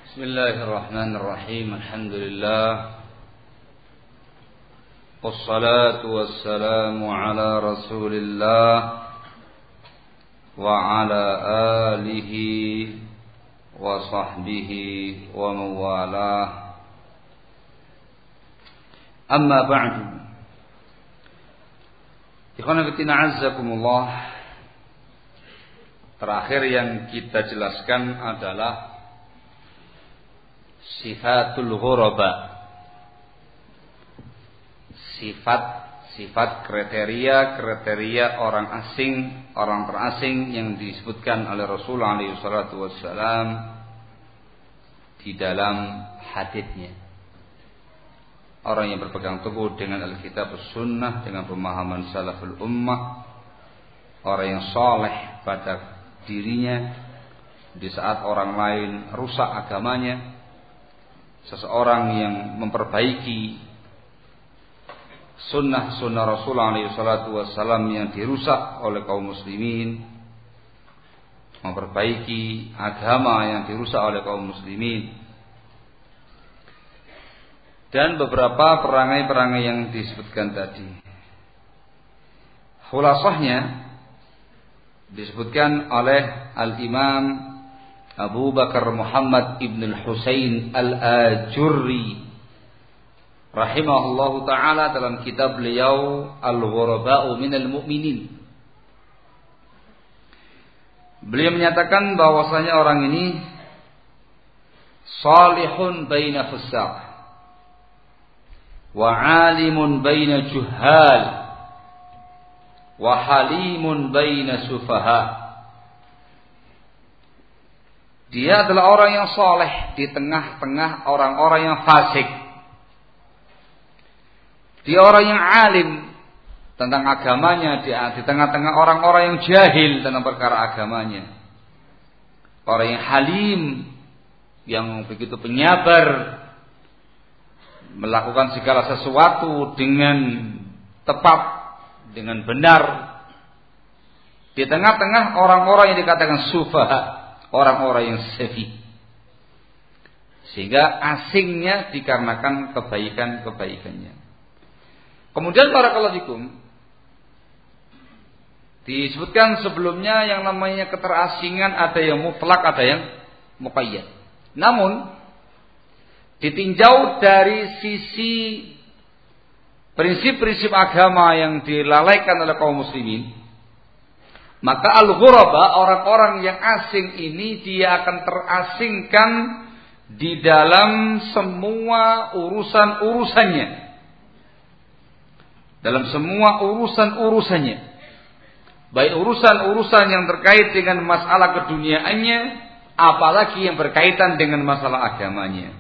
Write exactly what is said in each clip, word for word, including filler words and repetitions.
Bismillahirrahmanirrahim. Alhamdulillah. Wassalatu wassalamu ala Rasulillah wa ala alihi wa sahbihi wa mawalah. Amma ba'du. Ikhwan fillah azzakumullah. Terakhir yang kita jelaskan adalah sifatul ghuraba. Sifat-sifat kriteria-kriteria orang asing, orang terasing yang disebutkan oleh Rasulullah alaihi salatu wassalam di dalam haditsnya. Orang yang berpegang teguh dengan Alkitab Sunnah, dengan pemahaman salaful ummah, orang yang saleh pada dirinya di saat orang lain rusak agamanya, seseorang yang memperbaiki sunnah-sunnah Rasulullah alaihi salatu wassalam yang dirusak oleh kaum muslimin, memperbaiki agama yang dirusak oleh kaum muslimin, dan beberapa perangai-perangai yang disebutkan tadi. Khulasahnya disebutkan oleh Al-Imam Abu Bakar Muhammad ibn al-Husain al-Ajurri rahimahullahu ta'ala dalam kitab beliau Al-Ghuraba'u minal Mu'minin. Beliau menyatakan bahwasanya orang ini salihun baina fusaq wa alimun baina juhal wa halimun baina sufaha. Dia adalah orang yang saleh di tengah-tengah orang-orang yang fasik. Dia orang yang alim tentang agamanya, dia di tengah-tengah orang-orang yang jahil tentang perkara agamanya. Orang yang halim, yang begitu penyabar, melakukan segala sesuatu dengan tepat, dengan benar, di tengah-tengah orang-orang yang dikatakan sufaha, orang-orang yang safi. Sehingga asingnya dikarenakan kebaikan-kebaikannya. Kemudian barakallahu fikum, disebutkan sebelumnya yang namanya keterasingan ada yang mutlak, ada yang muqayyad. Namun ditinjau dari sisi prinsip-prinsip agama yang dilalaikan oleh kaum muslimin, maka al-ghuraba, orang-orang yang asing ini, dia akan terasingkan di dalam semua urusan-urusannya. Dalam semua urusan-urusannya. Baik urusan-urusan yang terkait dengan masalah keduniaannya, apalagi yang berkaitan dengan masalah agamanya.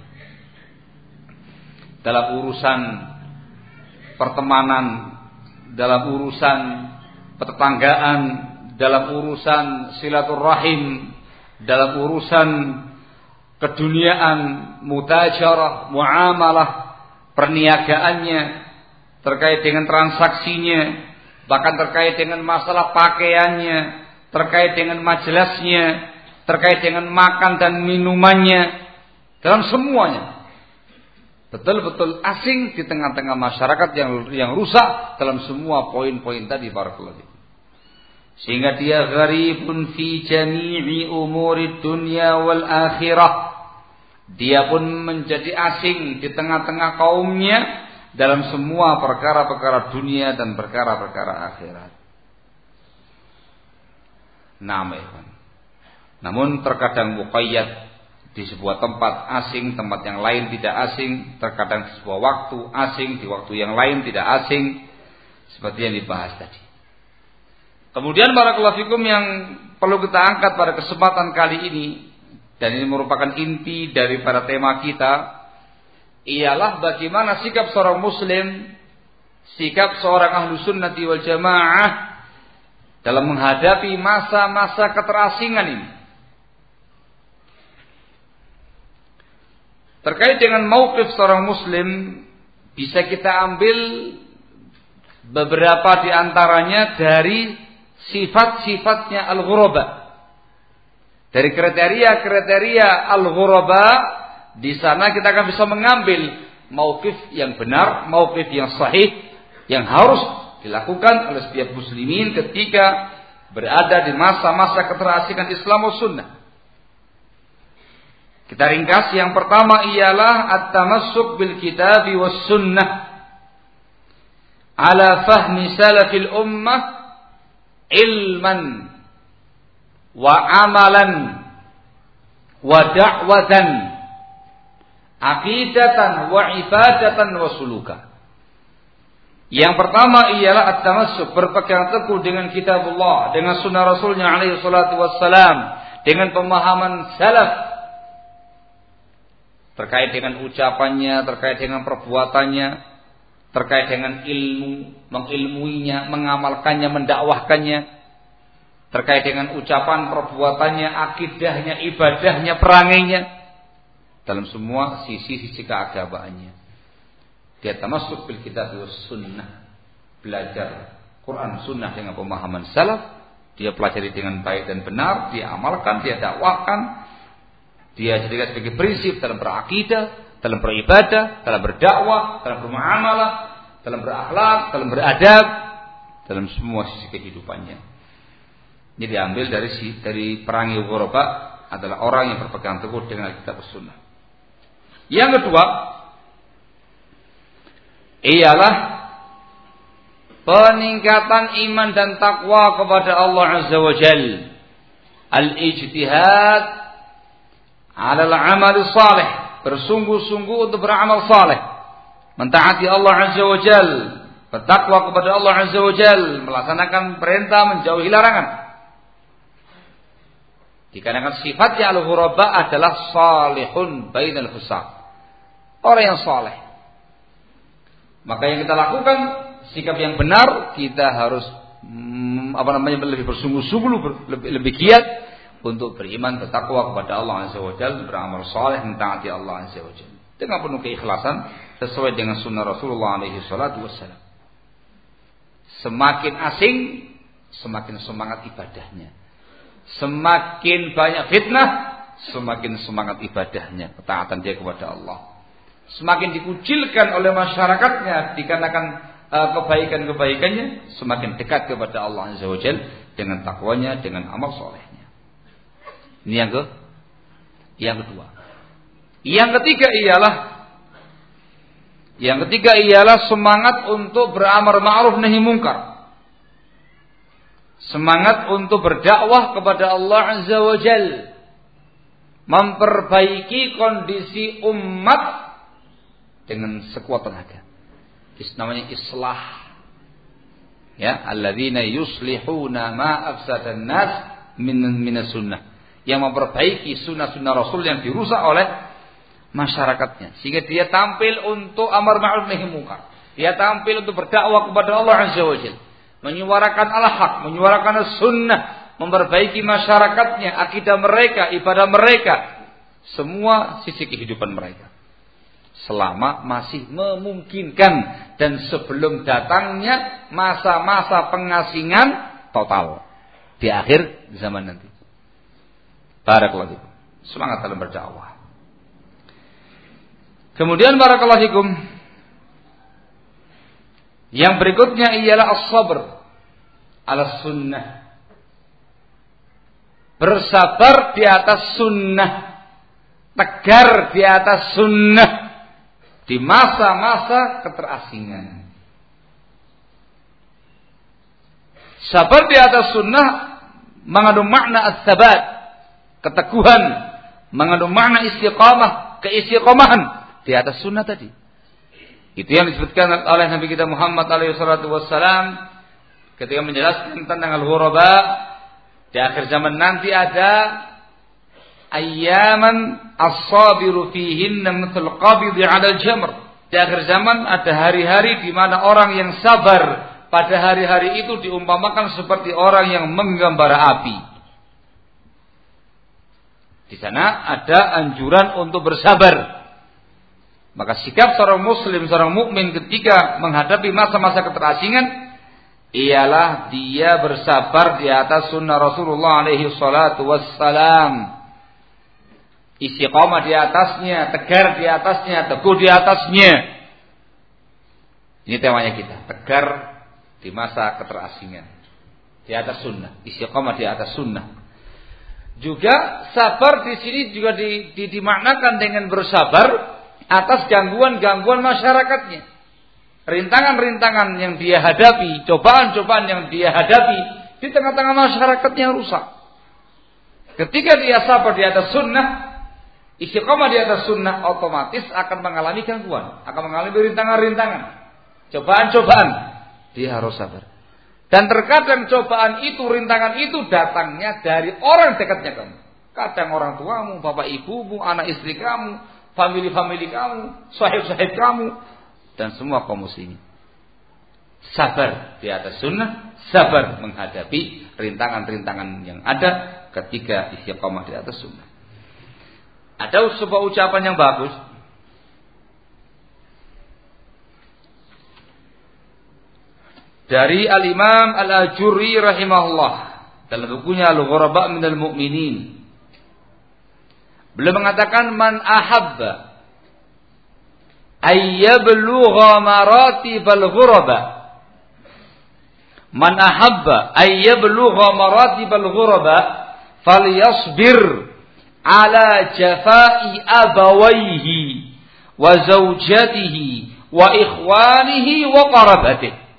Dalam urusan pertemanan, dalam urusan pertetanggaan, dalam urusan silaturahim, dalam urusan keduniaan, mutajarah, muamalah, perniagaannya, terkait dengan transaksinya, bahkan terkait dengan masalah pakaiannya, terkait dengan majelasnya, terkait dengan makan dan minumannya, dalam semuanya betul-betul asing di tengah-tengah masyarakat yang yang rusak dalam semua poin-poin tadi barakallahu. Sehingga dia gharibun fi jami'i umuri dunya wal akhirah. Dia pun menjadi asing di tengah-tengah kaumnya dalam semua perkara-perkara dunia dan perkara-perkara akhirat. Namun, namun terkadang muqayyad di sebuah tempat asing, tempat yang lain tidak asing, terkadang di sebuah waktu asing, di waktu yang lain tidak asing, seperti yang dibahas tadi. Kemudian barakallahu fikum yang perlu kita angkat pada kesempatan kali ini, dan ini merupakan inti daripada tema kita, ialah bagaimana sikap seorang muslim, sikap seorang ahlu sunnati wal jamaah dalam menghadapi masa-masa keterasingan ini. Terkait dengan mauqif seorang muslim, bisa kita ambil beberapa di antaranya dari sifat-sifatnya al-ghuraba. Dari kriteria-kriteria al-ghuraba Di sana kita akan bisa mengambil mauqif yang benar, mauqif yang sahih, yang harus dilakukan oleh setiap muslimin ketika berada di masa-masa keterasikan Islam dan Sunnah. Kita ringkas, yang pertama ialah at-tamassuk bil kitabi was sunnah ala fahmi salafil ummah ilman wa amalan wa da'watan aqidatan wa ibadatan wa suluka. Yang pertama ialah at-tamassuk, berpegang teguh dengan kitabullah, dengan sunnah Rasulnya alaihi salatu wassalam, dengan pemahaman salaf terkait dengan ucapannya, terkait dengan perbuatannya, terkait dengan ilmu, mengilmuinya, mengamalkannya, mendakwahkannya, terkait dengan ucapan, perbuatannya, akidahnya, ibadahnya, perangainya, dalam semua sisi-sisi keagamaannya. Dia tamasuk bil kitab was sunnah, belajar Quran sunnah dengan pemahaman salaf, dia pelajari dengan baik dan benar, dia amalkan, dia dakwahkan, dia jadikan sebagai prinsip dalam berakidah, dalam beribadah, dalam berdakwah, dalam bermuamalah, dalam berakhlak, dalam beradab, dalam semua sisi kehidupannya. Ini diambil dari dari perangi ghuraba, adalah orang yang berpegang teguh dengan kitab sunnah. Yang kedua ialah peningkatan iman dan takwa kepada Allah Azza wa Jalla. Al-ijtihad alal amal salih, bersungguh-sungguh untuk beramal saleh, mentaati Allah Azza wa Jal, bertakwa kepada Allah Azza wa Jal, melaksanakan perintah, menjauhi larangan. Dikarenakan sifatnya al-ghuraba adalah salihun bainal husab, orang yang saleh. Maka yang kita lakukan, sikap yang benar, kita harus hmm, apa namanya lebih bersungguh-sungguh, lebih, lebih giat untuk beriman, bertakwa kepada Allah Azza wa Jalla, beramal saleh, mentaati Allah Azza wa Jalla dengan penuh keikhlasan sesuai dengan sunnah Rasulullah alaihi salatu wassalam. Semakin asing, semakin semangat ibadahnya. Semakin banyak fitnah, semakin semangat ibadahnya, ketaatan dia kepada Allah. Semakin dikucilkan oleh masyarakatnya dikarenakan uh, kebaikan-kebaikannya, semakin dekat kepada Allah Azza wa Jalla dengan takwanya, dengan amal saleh. Ini yang ke, yang kedua. Yang ketiga ialah, yang ketiga ialah semangat untuk beramar ma'ruf nahi mungkar. Semangat untuk berdakwah kepada Allah Azza wa Jalla, memperbaiki kondisi umat dengan sekuat tenaga. Itu namanya islah. Ya, alladzina yuslihuna ma afsadan nas min minas sunnah. Yang memperbaiki sunnah-sunnah Rasul yang dirusak oleh masyarakatnya, sehingga dia tampil untuk amar ma'ruf nahi munkar. Dia tampil untuk berdakwah kepada Allah Azza wa Jalla, menyuarakan al-haq, menyuarakan sunnah, memperbaiki masyarakatnya, akidah mereka, ibadah mereka, semua sisi kehidupan mereka. Selama masih memungkinkan dan sebelum datangnya masa-masa pengasingan total di akhir zaman nanti. Barakallahu fikum. Semangat dalam berdakwah. Kemudian barakallahu fikum, yang berikutnya ialah as-sabr ala sunnah. Bersabar di atas sunnah, tegar di atas sunnah di masa-masa keterasingan. Sabar di atas sunnah mengandung makna as-sabat, keteguhan, mengandung makna istiqamah, keistiqamahan di atas sunnah tadi. Itu yang disebutkan oleh Nabi kita Muhammad alaihi salatu wassalam ketika menjelaskan tentang al-ghuraba. Di akhir zaman nanti ada ayyaman as-sabiru fihinna mithl qabidi 'ala al-jamr. Di akhir zaman ada hari-hari di mana orang yang sabar pada hari-hari itu diumpamakan seperti orang yang menggembara api. Di sana ada anjuran untuk bersabar. Maka sikap seorang muslim, seorang mukmin ketika menghadapi masa-masa keterasingan ialah dia bersabar di atas sunnah Rasulullah alaihi salatu wassalam. istiqomah di atasnya, tegar di atasnya, teguh di atasnya. Ini temanya kita, tegar di masa keterasingan, di atas sunnah, istiqomah di atas sunnah. Juga sabar di sini juga di, di, dimaknakan dengan bersabar atas gangguan-gangguan masyarakatnya, rintangan-rintangan yang dia hadapi, cobaan-cobaan yang dia hadapi di tengah-tengah masyarakat yang rusak. Ketika dia sabar di atas sunnah, istiqomah di atas sunnah, otomatis akan mengalami gangguan, akan mengalami rintangan-rintangan, cobaan-cobaan. Dia harus sabar. Dan terkadang cobaan itu, rintangan itu datangnya dari orang dekatnya kamu. Kadang orang tuamu, bapak ibumu, anak istri kamu, famili-famili kamu, sahib-sahib kamu, dan semua kaum muslimin. Sabar di atas sunnah, sabar menghadapi rintangan-rintangan yang ada ketika istiqomah di atas sunnah. Ada sebuah ucapan yang bagus dari Al-Imam Al-Ajurri rahimahullah dalam bukunya Al-Ghuraba Minal Mu'minin. Beliau mengatakan, man ahabba ayyablugha maratibal ghuraba, man ahabba ayyablugha maratibal ghuraba falyasbir ala jafai abawaihi wa zawjatihi wa ikhwanihi wa qarabatihi.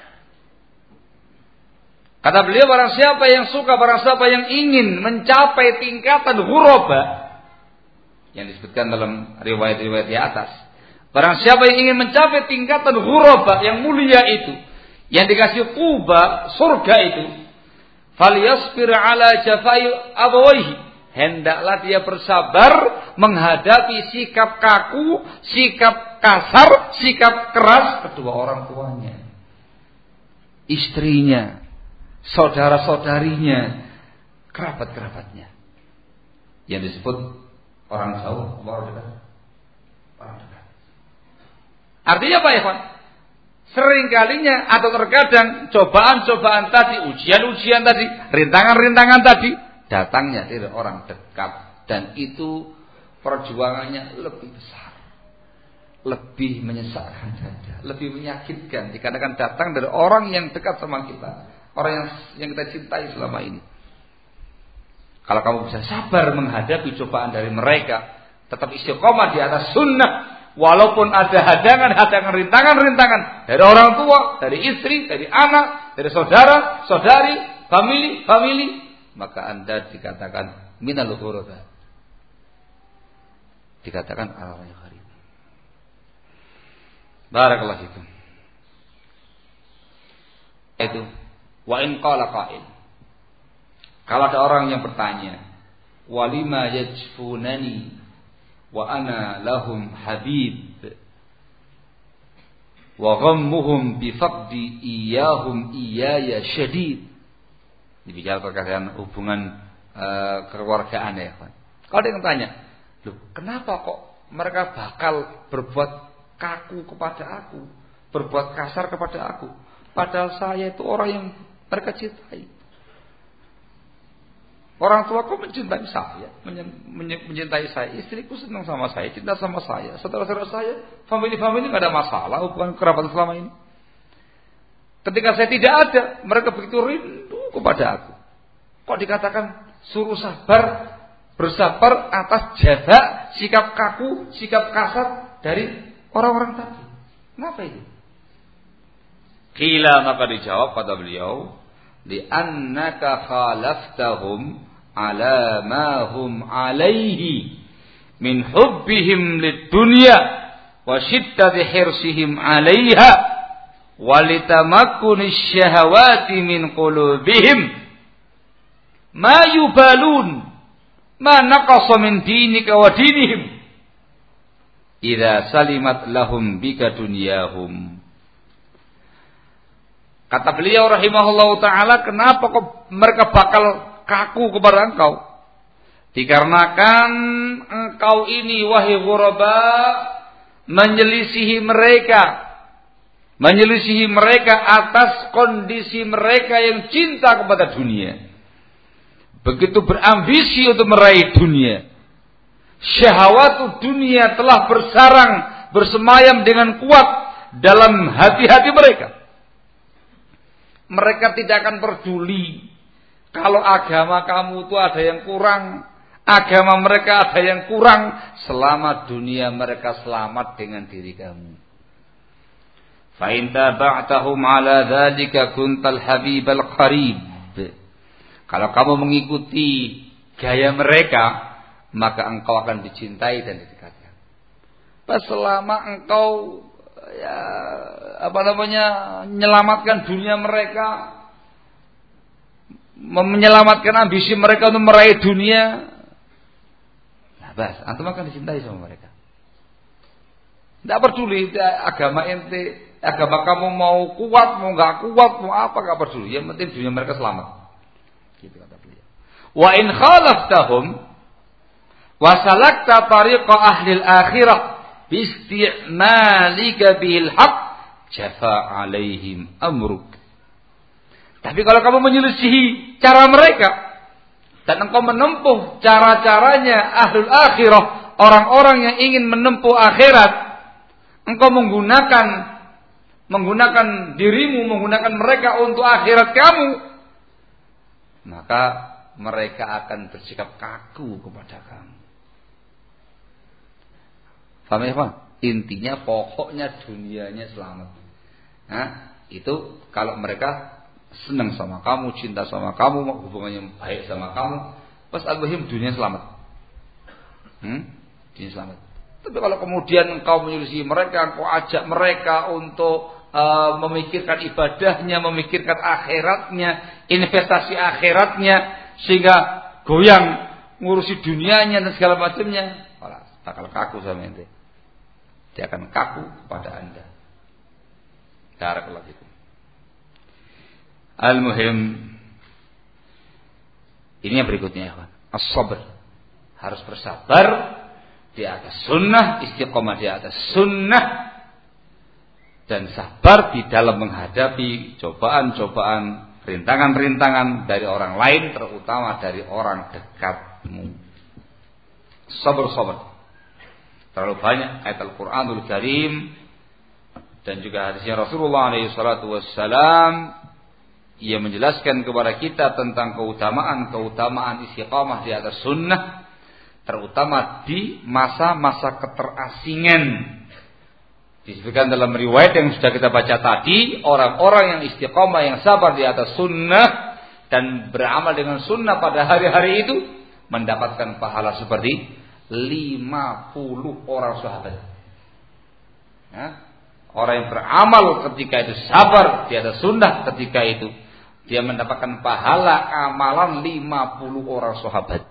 Kata beliau, barang siapa yang suka, barang siapa yang ingin mencapai tingkatan ghuraba yang disebutkan dalam riwayat-riwayat di atas, barang siapa yang ingin mencapai tingkatan ghuraba yang mulia itu, yang dikasih Quba, surga itu, falyasbir ala jafai abawaihi, hendaklah dia bersabar menghadapi sikap kaku, sikap kasar, sikap keras kedua orang tuanya, istrinya, saudara-saudarinya, kerabat-kerabatnya, yang disebut orang jauh, orang dekat, orang dekat. Artinya apa ya, Pak? Seringkalinya atau terkadang cobaan-cobaan tadi, ujian-ujian tadi, rintangan-rintangan tadi, datangnya dari orang dekat, dan itu perjuangannya lebih besar, lebih menyesakkan dada, lebih menyakitkan dikarenakan datang dari orang yang dekat sama kita, orang yang yang kita cintai selama ini. Kalau kamu bisa sabar menghadapi cobaan dari mereka, tetap istiqomah di atas sunnah, walaupun ada hadangan-hadangan, rintangan-rintangan dari orang tua, dari istri, dari anak, dari saudara, saudari, famili, famili, maka Anda dikatakan minal ghuraba, dikatakan orang yang gharib. Barakallahu fikum. Itu wa in qala qa'il, kalau ada orang yang bertanya, walima yajfunani wa ana lahum habib wa ghammuhum bi faqdi iyahum iyaya syadid. Dibicara terkait hubungan uh, kekeluargaan ya, Pak. Kalau ada yang tanya, loh, kenapa kok mereka bakal berbuat kaku kepada aku, berbuat kasar kepada aku, padahal saya itu orang yang mereka cintai. Orang tuaku mencintai saya, mencintai saya, istriku senang sama saya, cinta sama saya, saudara-saudara saya, famili-famili nggak ada masalah hubungan kerabat selama ini. Ketika saya tidak ada, mereka begitu rindu kepada aku. Kok dikatakan suruh sabar, bersabar atas jaza, sikap kaku, sikap kasar dari orang-orang tadi. Kenapa itu? Qila, maka dijawab kata beliau, li'annaka khalaftahum ala ma hum alaihi min hubbihim lid-dunya wa shiddati hirsihim 'alaiha walitamakkuni syahawati min qulubihim ma yubalun ma naqasa min dinika wa dinihim idza salimat lahum bika dunyahum. Kata beliau rahimahullahu ta'ala, kenapa kok mereka bakal kaku kepada engkau? Dikarenakan engkau ini wahai ghuraba menyelisihi mereka, menyelisihi mereka atas kondisi mereka yang cinta kepada dunia, begitu berambisi untuk meraih dunia, syahwat dunia telah bersarang, bersemayam dengan kuat dalam hati-hati mereka. Mereka tidak akan peduli kalau agama kamu itu ada yang kurang, agama mereka ada yang kurang, selama dunia mereka selamat dengan diri kamu. Fa in taba'tahum 'ala dzalika kuntal habibal qarib. Kalau kamu mengikuti gaya mereka, maka engkau akan dicintai dan didekatkan. Pas selama engkau ya apa namanya menyelamatkan dunia mereka, menyelamatkan ambisi mereka untuk meraih dunia, nah bas, antum akan dicintai sama mereka. Tidak peduli agama ente, agama kamu mau kuat, mau nggak kuat, mau apa nggak peduli. Yang penting dunia mereka selamat. Gitu kata beliau. Wa in khalaftahum wa salakta tariqa ahli al-akhirah bi isti'malika bil haqq jafa alaihim amruk. Tapi kalau kamu menyelisihi cara mereka dan engkau menempuh cara-caranya ahlul akhirah, orang-orang yang ingin menempuh akhirat, engkau menggunakan menggunakan dirimu, menggunakan mereka untuk akhirat kamu, maka mereka akan bersikap kaku kepada kamu. Paham ya, Pak? Intinya pokoknya dunianya selamat. Nah, itu kalau mereka senang sama kamu, cinta sama kamu, hubungannya baik sama kamu, pas al-muhim dunia selamat. Hmm? Dunia selamat. Tapi kalau kemudian engkau menyelisih mereka, engkau ajak mereka untuk uh, memikirkan ibadahnya, memikirkan akhiratnya, investasi akhiratnya, sehingga goyang ngurusi dunianya dan segala macamnya, malah bakal kaku sama ente. Dia akan kaku kepada anda. Barakallahu fikum. Al-muhim, ini yang berikutnya ya, as-sabr. Harus bersabar di atas sunnah, istiqomah di atas sunnah, dan sabar di dalam menghadapi cobaan-cobaan, rintangan-rintangan dari orang lain, terutama dari orang dekatmu. Sabar-sabar. Terlalu banyak ayat Al-Quranul Karim dan juga hadisnya Rasulullah alaihi salatu wassalam ia menjelaskan kepada kita tentang keutamaan-keutamaan istiqamah di atas sunnah, terutama di masa-masa keterasingan. Disebutkan dalam riwayat yang sudah kita baca tadi, orang-orang yang istiqamah, yang sabar di atas sunnah dan beramal dengan sunnah pada hari-hari itu mendapatkan pahala seperti lima puluh orang sahabat. Ya? Orang yang beramal ketika itu, sabar di atas sunnah ketika itu, dia mendapatkan pahala amalan lima puluh orang sahabat.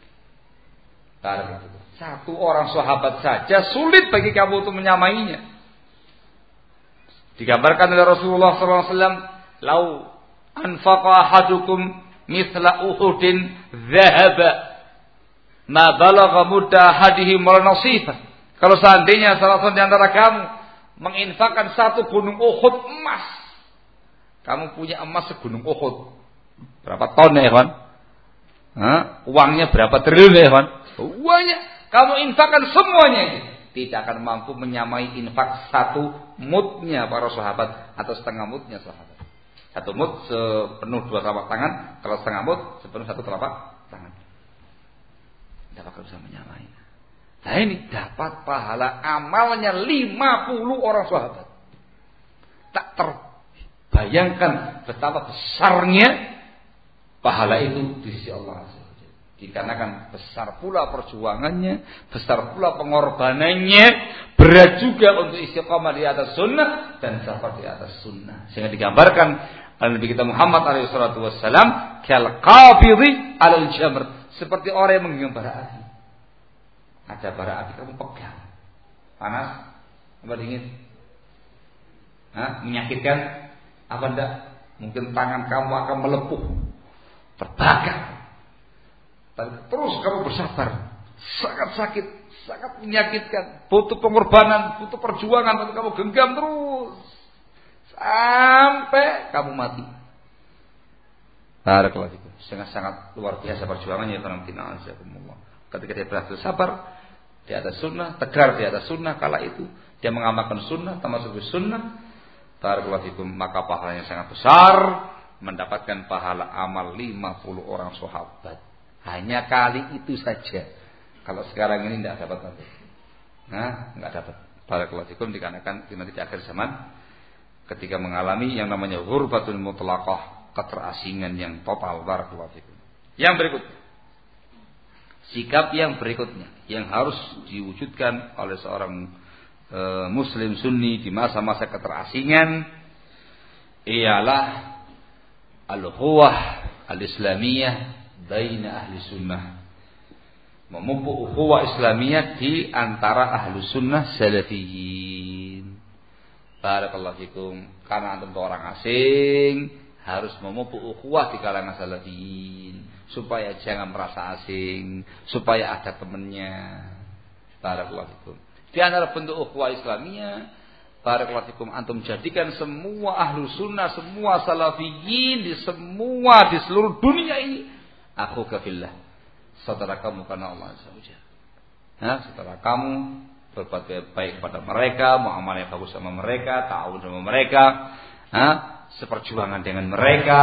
Satu orang sahabat saja sulit bagi kamu untuk menyamainya. Digambarkan oleh Rasulullah sallallahu alaihi wasallam, "Lau anfaqa ahadukum mithla Uhudin dhahaba ma balagha mudda ahadihim wala nasifa." Kalau seandainya salah satu di antara kamu menginfakkan satu gunung Uhud emas, kamu punya emas segunung Uhud, berapa ton ya kawan? Hah? Uangnya berapa triliun ya kawan? Uangnya kamu infakkan semuanya, tidak akan mampu menyamai infak satu mudnya para sahabat atau setengah mudnya sahabat. Satu mud sepenuh dua telapak tangan, kalau setengah mud sepenuh satu telapak tangan. Tidak akan bisa menyamai. Nah ini dapat pahala amalnya lima puluh orang sahabat. Tak terbayangkan betapa besarnya pahala itu di sisi Allah. Dikarenakan besar pula perjuangannya, besar pula pengorbanannya, berat juga untuk istiqamah di atas sunnah dan sabar di atas sunnah. Sehingga digambarkan oleh Nabi kita Muhammad alaihi salatu wassalam, kal qabidhi alal jamr, seperti orang yang menggenggam bara api. Ada bara api kamu pegang, panas, apa dingin? Hah? Menyakitkan? Apa enggak? Mungkin tangan kamu akan melepuh, terbakar. Tapi terus kamu bersabar, sangat sakit, sangat menyakitkan, butuh pengorbanan, butuh perjuangan, tapi kamu genggam terus sampai kamu mati. Barakallahu fikum. Sangat-sangat luar biasa perjuangannya teman-teman. Ketika dia berhasil sabar, di atas sunnah, tegar di atas sunnah kala itu, dia mengamalkan sunnah, termasuk sunnah, barakallahu fikum, maka pahalanya sangat besar, mendapatkan pahala amal lima puluh orang sahabat. Hanya kali itu saja. Kalau sekarang ini tidak dapat nanti. Nah, tidak dapat. Barakallahu fikum, dikarenakan nanti di akhir zaman ketika mengalami yang namanya ghurbatul mutlaqah, keterasingan yang total. Barakallahu fikum. Yang berikutnya, sikap yang berikutnya yang harus diwujudkan oleh seorang e, muslim sunni di masa-masa keterasingan ialah al-ukhuwah al-islamiyah baina ahli sunnah. Memupuk ukhuwah islamiyah di antara ahli sunnah salafiyin. Barakallahu fikum. Karena antum orang asing, harus memupuk ukhuwah di kalangan salafiyin supaya jangan merasa asing, supaya ada temannya. Barakallahu fikum. Di antara bentuk ukhuwah islamiyah, barakallahu fikum, antum jadikan semua ahlu sunnah, semua salafiyin di semua di seluruh dunia ini akhuka fillah, saudara kamu karena Allah Azza wa Jalla. Nah, saudara kamu, berbuat baik kepada mereka, muamalah yang bagus sama mereka, ta'awun sama mereka, nah, seperjuangan dengan mereka,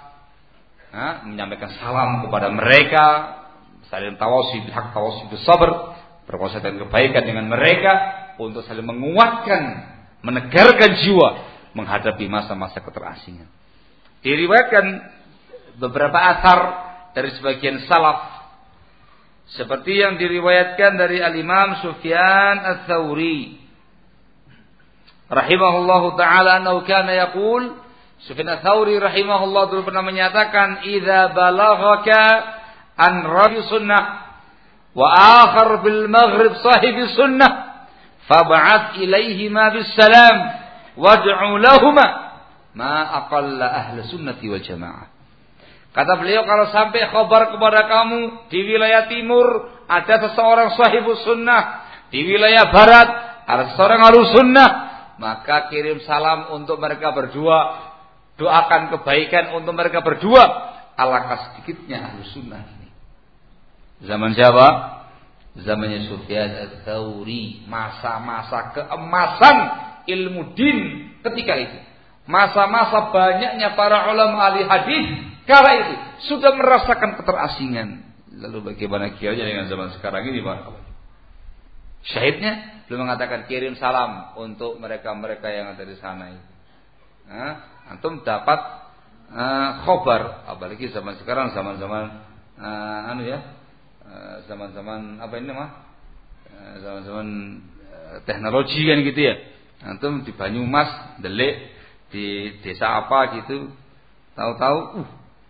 nah, menyampaikan salam kepada mereka, saling tawasi bil haq, tawasi bis sabr, berkuasa dan kebaikan dengan mereka untuk saling menguatkan, menegarkan jiwa menghadapi masa-masa keterasingan. Diriwayatkan beberapa asar dari sebagian salaf seperti yang diriwayatkan dari al-Imam Sufyan Ats-Tsauri rahimahullahu taala, annahu kana yaqul, Sufyan Ats-Tsauri rahimahullah dulu pernah menyatakan, idza balaghaka an rabi sunnah wa akhar bil maghrib sahibi sunnah fab'ath ilaihima bis salam wad'u lahumā ma aqalla ahli sunnati wal jamaah. Kata beliau, kalau sampai khabar kepada kamu di wilayah timur ada seseorang sahibus sunnah, di wilayah barat ada seseorang ahlus sunnah, maka kirim salam untuk mereka berdua, doakan kebaikan untuk mereka berdua. Alangkah sedikitnya ahlus sunnah ini. Zaman siapa? Zamannya Sufyan Ats-Tsauri, masa-masa keemasan ilmu din ketika itu. Masa-masa banyaknya para ulama ahli hadis kala itu sudah merasakan keterasingan. Lalu bagaimana kiranya dengan zaman sekarang ini, Pak? Syahidnya belum mengatakan kirim salam untuk mereka-mereka yang ada di sana itu. Nah, antum dapat uh, khobar, apalagi zaman sekarang, zaman-zaman uh, anu ya, uh, zaman-zaman apa ini mah? Uh, zaman-zaman uh, teknologi kan gitu ya. Antum di Banyumas, delik di desa apa gitu, tahu-tahu uh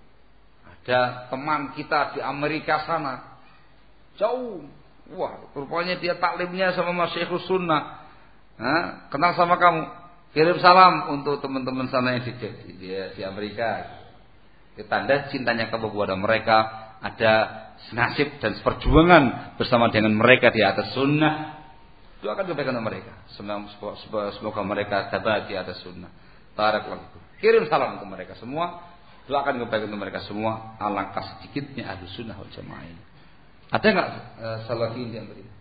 ada teman kita di Amerika sana, jauh, wah, rupanya dia taklimnya sama Masyikhus Sunnah, nah, kenal sama kamu, kirim salam untuk teman-teman sana yang di, di, di Amerika. Itu tanda cintanya kamu kepada mereka, ada senasib dan seperjuangan bersama dengan mereka di atas sunnah. Doakan kebaikan untuk mereka, semoga, semoga mereka dapat di atas sunnah. Barakallahu. Kirim salam untuk mereka semua. Doakan kebaikan untuk mereka semua. Alangkah sedikitnya ahlu sunnah wal jamaah ini. Ada nggak uh, salafiyin yang beri?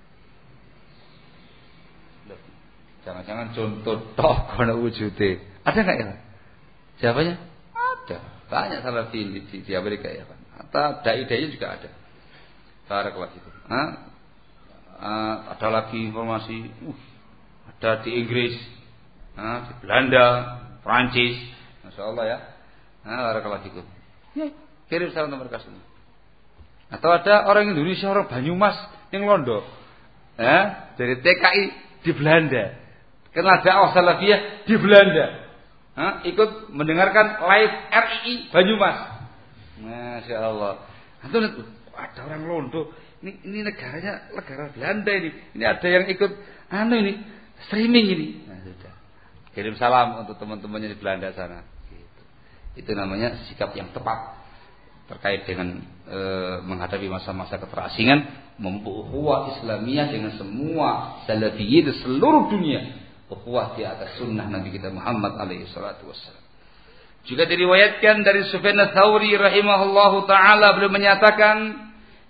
Jangan-jangan contoh toh kono wujude. Ada nggak ya? Jawabannya ada. Banyak salafiyin di, di, di Amerika ya kan. Atau dai-dai juga ada. Barakallahu fikum. Nah, uh, ada lagi informasi. Uh, ada di Inggris, nah, di Belanda, Prancis, masya Allah ya. Nah, barakallahu fikum. Ya, kirim salam untuk mereka semua. Atau ada orang Indonesia, orang Banyumas yang Londo, ya, dari T K I di Belanda, kenal dakwah salafiyah di Belanda, nah, ikut mendengarkan live R I I Banyumas. Masya Allah. Atau ada orang Londo, ini, ini negaranya negara Belanda ini, ini ada yang ikut, anu ini streaming ini. Nah, sudah. Kirim salam untuk teman-temannya di Belanda sana. Itu namanya sikap yang tepat terkait dengan e, menghadapi masa-masa keterasingan, memupuk ukhuwah Islamiyah dengan semua salafiyin di seluruh dunia, ukhuwah di atas sunnah Nabi kita Muhammad alaihi salatu wassalam. Juga diriwayatkan dari Sufyan Ats-Tsauri rahimahullahu taala, beliau menyatakan,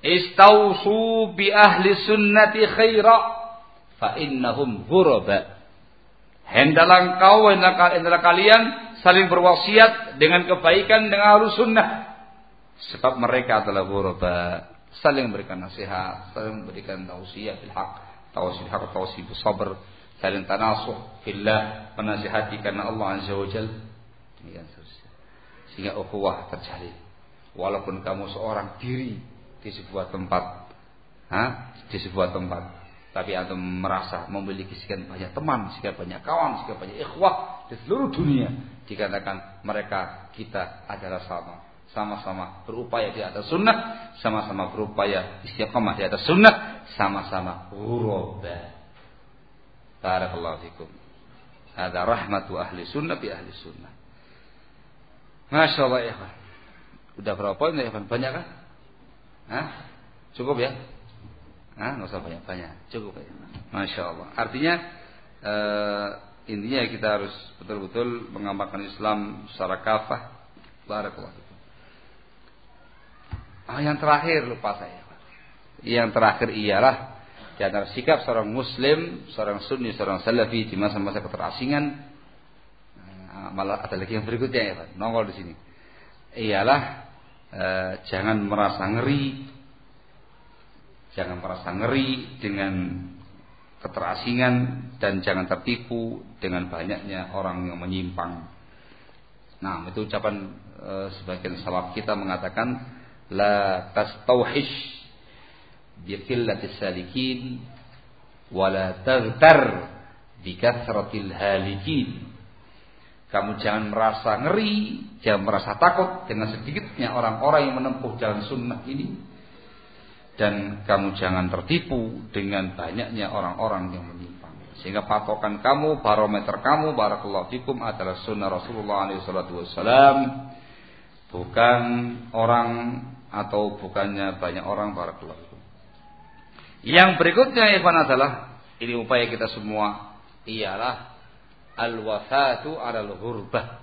Istausu bi ahli sunnati khaira fa innahum ghuraba. Hendaklah engkau, hendaklah kalian saling berwasiat dengan kebaikan dengan ahli sunnah, sebab mereka adalah ghuraba. Saling memberikan nasihat, saling memberikan tausiah bil haq, tausiah haq, tausiah bis sabr, saling tanasuh fillah, menasihati karena Allah Azza wa Jalla. Demikian seterusnya. Sehingga ukhuwah terjalin. Walaupun kamu seorang diri di sebuah tempat, ha? di sebuah tempat, tapi antum merasa memiliki sekian banyak teman, sekian banyak kawan, sekian banyak ikhwah di seluruh dunia, dikatakan mereka kita adalah sama. Sama-sama berupaya di atas sunnah, sama-sama berupaya istiqamah di atas sunnah, sama-sama ghuraba. Barakallahu fikum. Ada rahmatu ahli sunnah bi ahli sunnah. Masya Allah ya kan. Udah berapa poin ya kan? Banyak kan? Hah? Cukup ya? Hah? Nggak usah banyak-banyak. Cukup ya. Masya Allah. Artinya uh, intinya kita harus betul-betul mengamalkan Islam secara kafah. Barakallahu fikum. Ah, yang terakhir lupa saya. Yang terakhir ialah di antara sikap seorang muslim, seorang sunni, seorang salafi di masa-masa keterasingan. Nah, malah ada lagi yang berikutnya ya, Pak. Nongol di sini. Ialah eh, jangan merasa ngeri. Jangan merasa ngeri dengan keterasingan dan jangan tertipu dengan banyaknya orang yang menyimpang. Nah, itu ucapan eh, sebagian salaf kita mengatakan la tastauhish bi qillatis salikin wa la taghtar bi kathratil halikin. Kamu jangan merasa ngeri, jangan merasa takut dengan sedikitnya orang-orang yang menempuh jalan sunnah ini, dan kamu jangan tertipu dengan banyaknya orang-orang yang menyimpang. Sehingga patokan kamu, barometer kamu, barakallahu fikum, adalah sunnah Rasulullah alaihi salatu wassalam, bukan orang atau bukannya banyak orang, barakallahu fikum. Yang berikutnya ikhwan adalah, ini upaya kita semua, ialah al-wafatu 'alal ghurbah.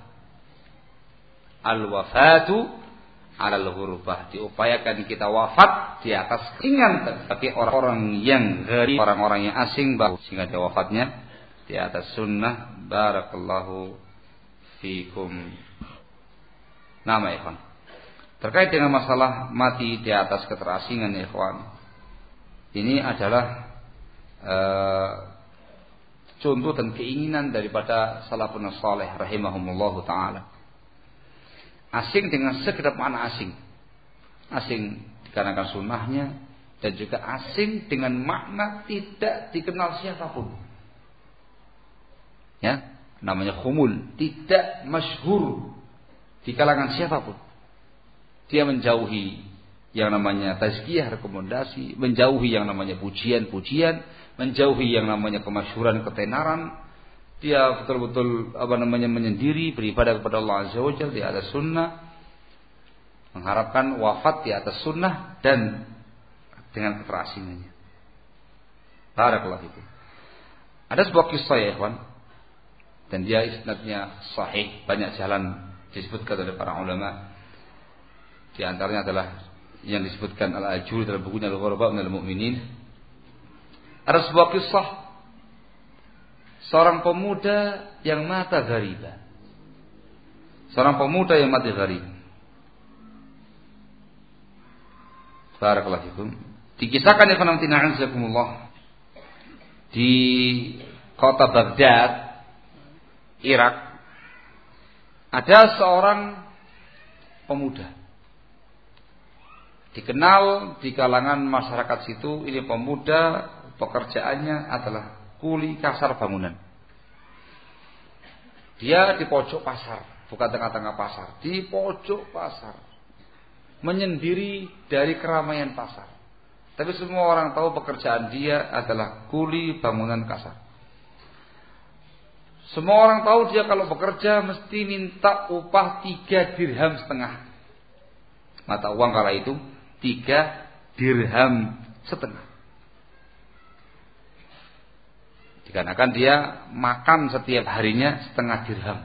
Al-wafatu 'alal ghurbah, diupayakan kita wafat di atas keinginan bagi orang-orang yang gharib, orang-orang yang asing, sehingga dia wafatnya di atas sunnah. Barakallahu fikum. Nama ikhwan. Terkait dengan masalah mati di atas keterasingan ikhwan, ini adalah uh, contoh dan keinginan daripada salafun saleh rahimahumullahu taala. Asing dengan sekedar makna asing. Asing dikarenakan sunnahnya, dan juga asing dengan makna tidak dikenal siapapun. Ya, namanya khumul, tidak masyhur di kalangan siapapun. Dia menjauhi yang namanya tazkiyah, rekomendasi, menjauhi yang namanya pujian-pujian, menjauhi yang namanya kemasyhuran, ketenaran. Dia betul-betul apa namanya menyendiri, beribadah kepada Allah Azza wa Jalla di atas sunnah, mengharapkan wafat di atas sunnah dan dengan keterasingannya. Barakallahu fikum. Ada sebuah kisah ya ikhwan, dan dia isnadnya sahih, banyak jalan disebutkan oleh para ulama. Di antaranya adalah yang disebutkan Al-Ajuri dalam bukunya Al-Ghuraba minal Mu'minin. Ada sebuah kisah seorang pemuda yang mata ghariba. Seorang pemuda yang mati gharib. Barakallahu fikum. Dikisahkan ya khonamtina anzakumullah, di kota Baghdad, Irak, ada seorang pemuda dikenal di kalangan masyarakat situ. Ini pemuda, pekerjaannya adalah kuli kasar bangunan. Dia di pojok pasar, bukan tengah-tengah pasar, di pojok pasar, menyendiri dari keramaian pasar. Tapi semua orang tahu pekerjaan dia adalah kuli bangunan kasar. Semua orang tahu dia kalau bekerja mesti minta upah tiga dirham setengah. Mata uang kala itu tiga dirham setengah. Dikarenakan dia makan setiap harinya setengah dirham.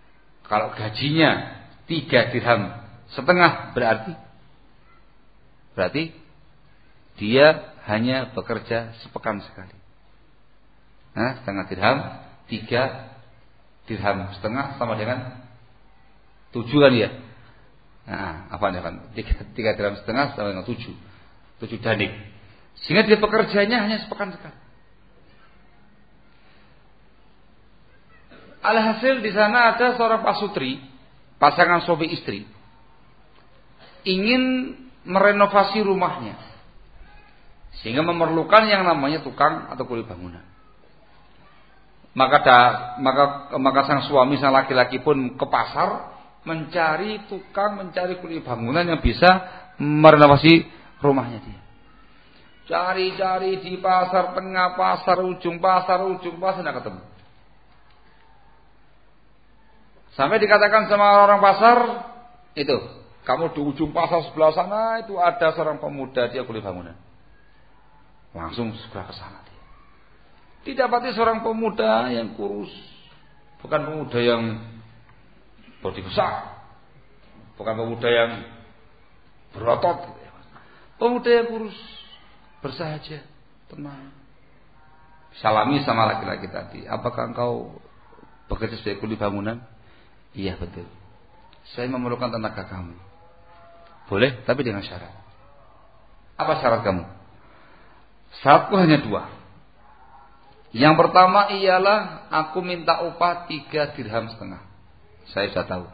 Kalau gajinya tiga dirham setengah, berarti Berarti dia hanya bekerja sepekan sekali. Nah, setengah dirham, tiga dirham setengah sama dengan tujuh kan ya? Nah, apa nih kan? Tiga, tiga dirham setengah sama dengan tujuh, tujuh danik. Sehingga dia bekerjanya hanya sepekan sekali. Alhasil di sana ada seorang pasutri, pasangan suami istri, ingin merenovasi rumahnya, sehingga memerlukan yang namanya tukang atau kuli bangunan. Maka da, maka maka sang suami sang laki-laki pun ke pasar mencari tukang, mencari kuli bangunan yang bisa merenovasi rumahnya dia. Cari-cari di pasar, tengah pasar, ujung pasar, ujung pasar tidak ketemu. Sampai dikatakan sama orang pasar, itu, kamu di ujung pasar sebelah sana itu ada seorang pemuda dia kuli bangunan. Langsung segera ke sana. Didapati seorang pemuda yang kurus, bukan pemuda yang bodi besar, bukan pemuda yang berotot, pemuda yang kurus, bersahaja, tenang. Salami sama laki-laki tadi, apakah engkau bekerja sebagai kuli bangunan? Iya betul. Saya memerlukan tenaga kamu. Boleh, tapi dengan syarat. Apa syarat kamu? Syaratku hanya dua. Yang pertama ialah aku minta upah tiga dirham setengah. Saya sudah tahu.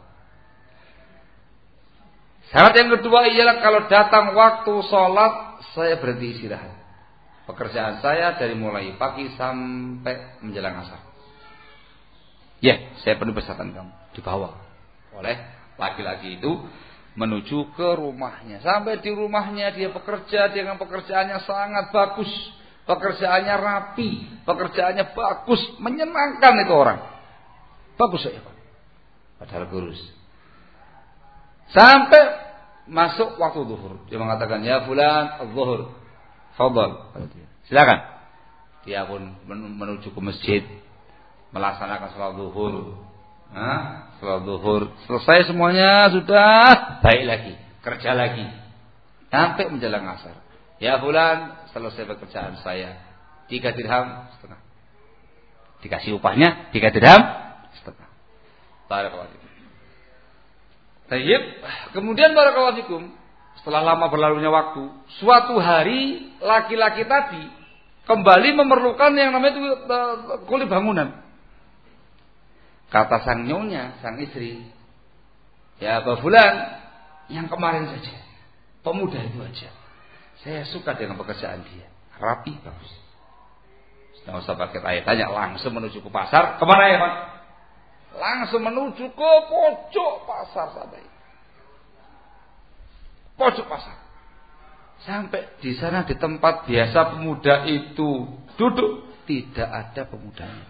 Syarat yang kedua ialah kalau datang waktu sholat saya berhenti istirahat. Pekerjaan saya dari mulai pagi sampai menjelang asar. Ya, yeah, saya penuhi persyaratan kamu. Dibawa oleh laki-laki itu menuju ke rumahnya. Sampai di rumahnya dia bekerja dengan pekerjaannya sangat bagus. Pekerjaannya rapi, pekerjaannya bagus, menyenangkan itu orang. Bagus saja Pak. Padahal kurus. Sampai masuk waktu zuhur, dia mengatakan, "Ya fulan, az-zuhur. Fadhal." Silakan. Dia pun menuju ke masjid, melaksanakan salat zuhur. Nah, salat zuhur selesai semuanya sudah, baik lagi, kerja lagi. Sampai menjelang asar. "Ya fulan, selesai pekerjaan saya, tiga dirham setengah." Dikasih upahnya tiga dirham setengah. Barakallahu fikum. Tayyib. Kemudian barakallahu fikum, setelah lama berlalunya waktu, suatu hari laki-laki tadi kembali memerlukan yang namanya itu kuli bangunan. Kata sang nyonya, sang istri, "Ya Pak Fulan, yang kemarin saja, pemuda itu aja. Saya suka dengan pekerjaan dia, rapi, bagus. Tidak usah pakai tanya-tanya, langsung menuju ke pasar." Kemana ya Pak? Langsung menuju ke pojok pasar sampai. Pojok pasar. Sampai di sana di tempat biasa pemuda itu duduk, tidak ada pemudanya.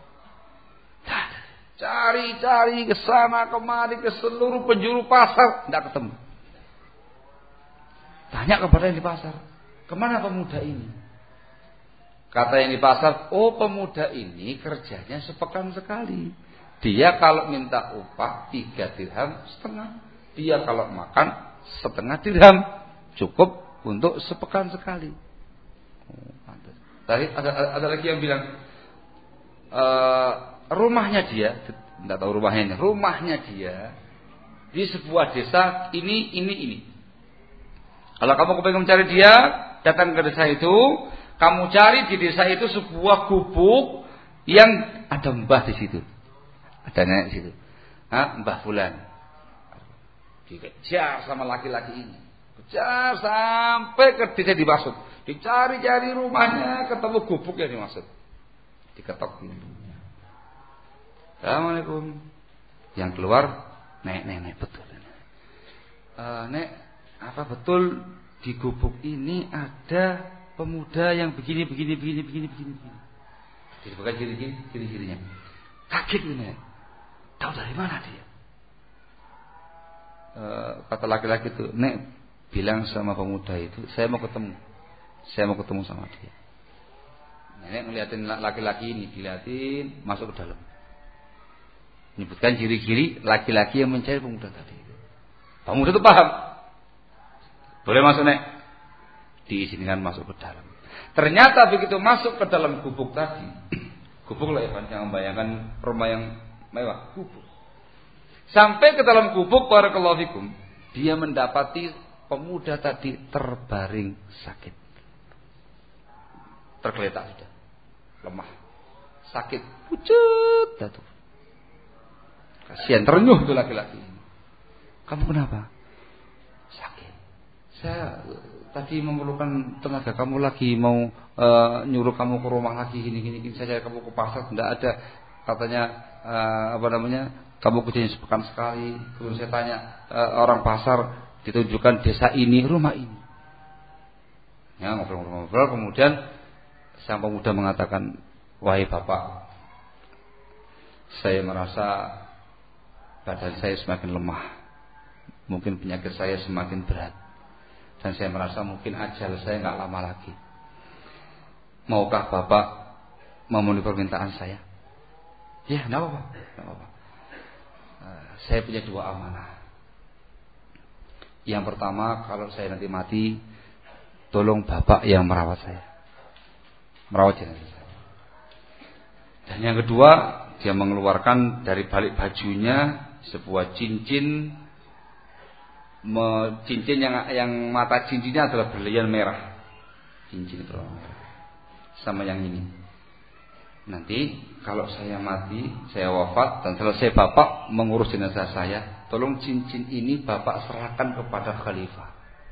Cari-cari ke sana kemari ke seluruh penjuru pasar, tidak ketemu. Tanya kepada yang di pasar, "Kemana pemuda ini?" Kata yang di pasar, "Oh, pemuda ini kerjanya sepekan sekali. Dia kalau minta upah tiga dirham setengah. Dia kalau makan setengah dirham. Cukup untuk sepekan sekali." Oh, tadi ada, ada lagi yang bilang, e, rumahnya dia, tidak tahu rumahnya ini, rumahnya dia di sebuah desa ini, ini, ini. Kalau kamu kepengen mencari dia, datang ke desa itu, kamu cari di desa itu sebuah gubuk yang ada mbah di situ, ada nenek di situ, Hah? Mbah Fulan. Dikejar sama laki-laki ini, kejar sampai ke desa dimaksud, dicari-cari rumahnya, ketemu gubuk yang dimaksud, diketok pintunya. Assalamualaikum. Yang keluar, "Nek, nek, nek, betul. Uh, nek, apa betul di gubuk ini ada pemuda yang begini, begini, begini, begini, begini, begini?" Jadi bukan ciri-ciri, ciri-cirinya. Kaget ini, Nek. Tahu dari mana dia? Uh, kata laki-laki itu, "Nek, bilang sama pemuda itu, saya mau ketemu, saya mau ketemu sama dia." Nenek ngeliatin laki-laki ini, dilihatin, masuk ke dalam. Menyebutkan ciri-ciri laki-laki yang mencari pemuda tadi. Pemuda itu paham. "Boleh masuk, Nek." diizinkan masuk ke dalam. Ternyata begitu masuk ke dalam gubuk tadi, gubuk lah ya, yang membayangkan rumah yang mewah, gubuk. Sampai ke dalam gubuk, barakallahu fikum, dia mendapati pemuda tadi terbaring sakit. Tergeletak sudah, lemah, sakit, pucat, jatuh. Kasihan, terenyuh itu laki-laki. Kamu kenapa? Sakit. Saya tadi memerlukan tenaga, kamu lagi mau uh, nyuruh kamu ke rumah lagi gini-gini. Saya kamu ke pasar, tidak ada. Katanya uh, apa namanya? Kamu kerjanya sepekan sekali. Kemudian saya tanya uh, orang pasar, ditunjukkan desa ini, rumah ini. Ya, ngobrol-ngobrol. Kemudian sang pemuda mengatakan, wahai bapak, saya merasa badan saya semakin lemah, mungkin penyakit saya semakin berat, dan saya merasa mungkin ajal saya nggak lama lagi. Maukah bapak memenuhi permintaan saya? Ya, nggak apa-apa, nggak apa-apa. Uh, saya punya dua amanah. Yang pertama, kalau saya nanti mati, tolong bapak yang merawat saya, merawat jenazah saya. Dan yang kedua, dia mengeluarkan dari balik bajunya sebuah cincin, me, cincin yang yang mata cincinnya adalah berlian merah, cincin berwarna merah, sama yang ini. Nanti kalau saya mati, saya wafat dan selesai bapak mengurus jenazah saya, tolong cincin ini bapak serahkan kepada khalifah.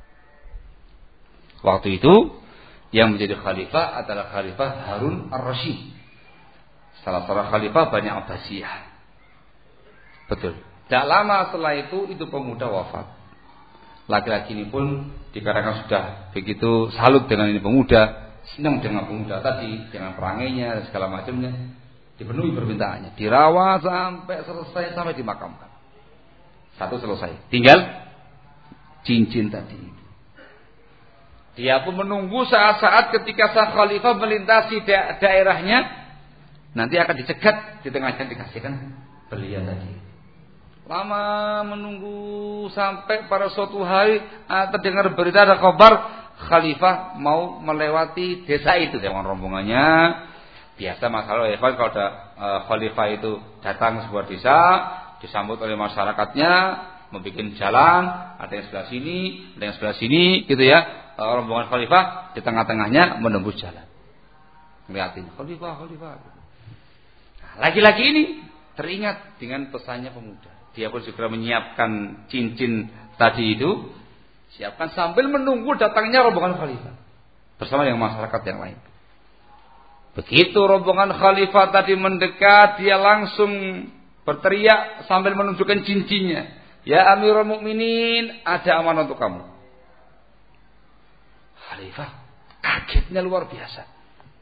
Waktu itu yang menjadi khalifah adalah Khalifah Harun Ar-Rasyid, salah seorang khalifah Bani Abbasiyah. Betul. Tidak lama setelah itu, itu pemuda wafat. Laki-laki ini pun dikarenakan sudah begitu salut dengan ini pemuda, senang dengan pemuda tadi, dengan perangainya dan segala macamnya, dipenuhi permintaannya, dirawat sampai selesai, sampai dimakamkan. Satu selesai, tinggal cincin tadi. Dia pun menunggu saat-saat ketika sang khalifah melintasi da- daerahnya, nanti akan dicegat di tengahnya, dikasihkan berlian tadi. Lama menunggu sampai pada suatu hari uh, terdengar berita, ada kabar khalifah mau melewati desa itu dengan rombongannya. Biasa masalah ya, kalau ada uh, khalifah itu datang ke sebuah desa, disambut oleh masyarakatnya, membuat jalan, ada yang sebelah sini, ada yang sebelah sini, gitu ya. Uh, rombongan khalifah di tengah-tengahnya menembus jalan. Ngeliatin khalifah, khalifah. Nah, laki-laki ini teringat dengan pesannya pemuda. Dia pun segera menyiapkan cincin tadi itu, siapkan sambil menunggu datangnya rombongan khalifah bersama dengan masyarakat yang lain. Begitu rombongan khalifah tadi mendekat, dia langsung berteriak sambil menunjukkan cincinnya, ya Amirul Mukminin, ada amanah untuk kamu. Khalifah kagetnya luar biasa.